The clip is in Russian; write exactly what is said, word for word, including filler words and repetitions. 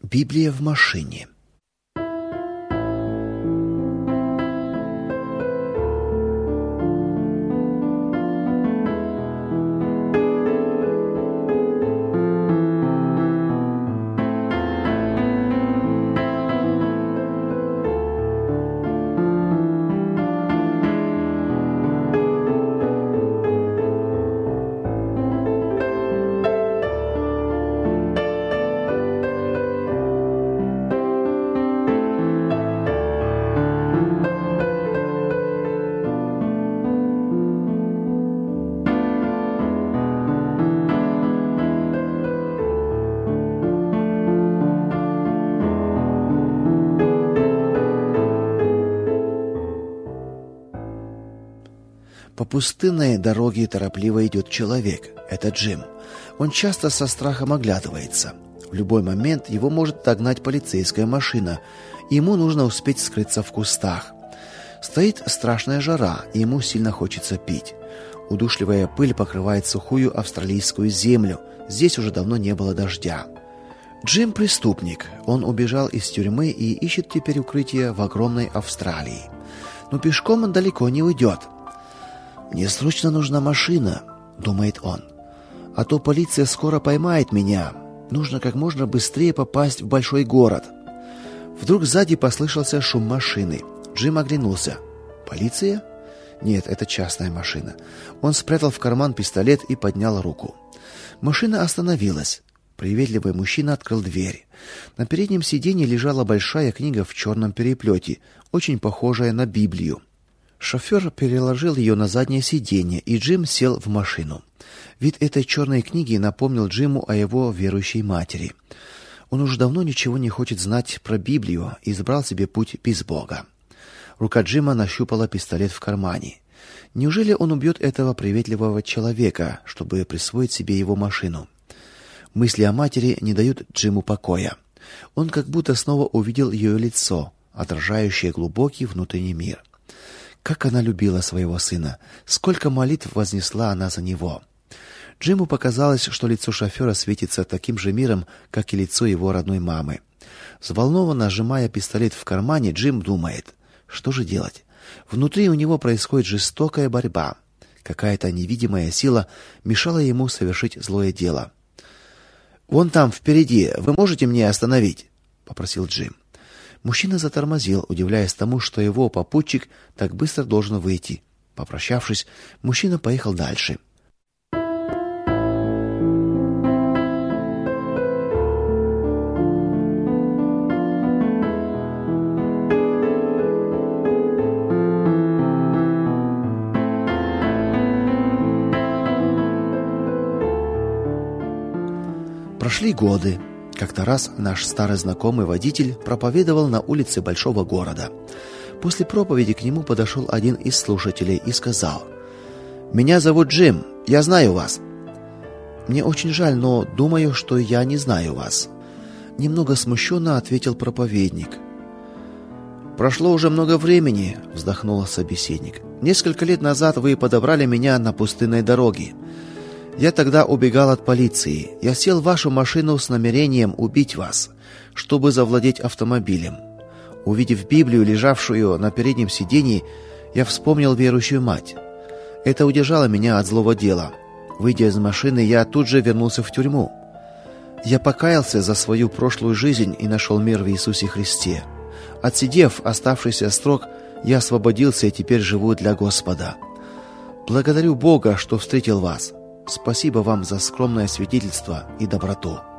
Библия в машине. По пустынной дороге торопливо идет человек. Это Джим. Он часто со страхом оглядывается. В любой момент его может догнать полицейская машина, и ему нужно успеть скрыться в кустах. Стоит страшная жара, и ему сильно хочется пить. Удушливая пыль покрывает сухую австралийскую землю. Здесь уже давно не было дождя. Джим преступник. Он убежал из тюрьмы и ищет теперь укрытие в огромной Австралии. Но пешком он далеко не уйдет. «Мне срочно нужна машина», — думает он. «А то полиция скоро поймает меня. Нужно как можно быстрее попасть в большой город». Вдруг сзади послышался шум машины. Джим оглянулся. «Полиция?» Нет, это частная машина. Он спрятал в карман пистолет и поднял руку. Машина остановилась. Приветливый мужчина открыл дверь. На переднем сиденье лежала большая книга в черном переплете, очень похожая на Библию. Шофер переложил ее на заднее сиденье, и Джим сел в машину. Вид этой черной книги напомнил Джиму о его верующей матери. Он уже давно ничего не хочет знать про Библию и избрал себе путь без Бога. Рука Джима нащупала пистолет в кармане. Неужели он убьет этого приветливого человека, чтобы присвоить себе его машину? Мысли о матери не дают Джиму покоя. Он как будто снова увидел ее лицо, отражающее глубокий внутренний мир. Как она любила своего сына, сколько молитв вознесла она за него. Джиму показалось, что лицо шофера светится таким же миром, как и лицо его родной мамы. Взволнованно сжимая пистолет в кармане, Джим думает: что же делать? Внутри у него происходит жестокая борьба. Какая-то невидимая сила мешала ему совершить злое дело. «Вон там впереди, вы можете меня остановить?» — попросил Джим. Мужчина затормозил, удивляясь тому, что его попутчик так быстро должен выйти. Попрощавшись, мужчина поехал дальше. Прошли годы. Как-то раз наш старый знакомый водитель проповедовал на улице большого города. После проповеди к нему подошел один из слушателей и сказал: «Меня зовут Джим, я знаю вас». «Мне очень жаль, но думаю, что я не знаю вас», — немного смущенно ответил проповедник. «Прошло уже много времени», — вздохнул собеседник. «Несколько лет назад вы подобрали меня на пустынной дороге. Я тогда убегал от полиции. Я сел в вашу машину с намерением убить вас, чтобы завладеть автомобилем. Увидев Библию, лежавшую на переднем сиденье, я вспомнил верующую мать. Это удержало меня от злого дела. Выйдя из машины, я тут же вернулся в тюрьму. Я покаялся за свою прошлую жизнь и нашел мир в Иисусе Христе. Отсидев оставшийся срок, я освободился и теперь живу для Господа. Благодарю Бога, что встретил вас. Спасибо вам за скромное свидетельство и доброту».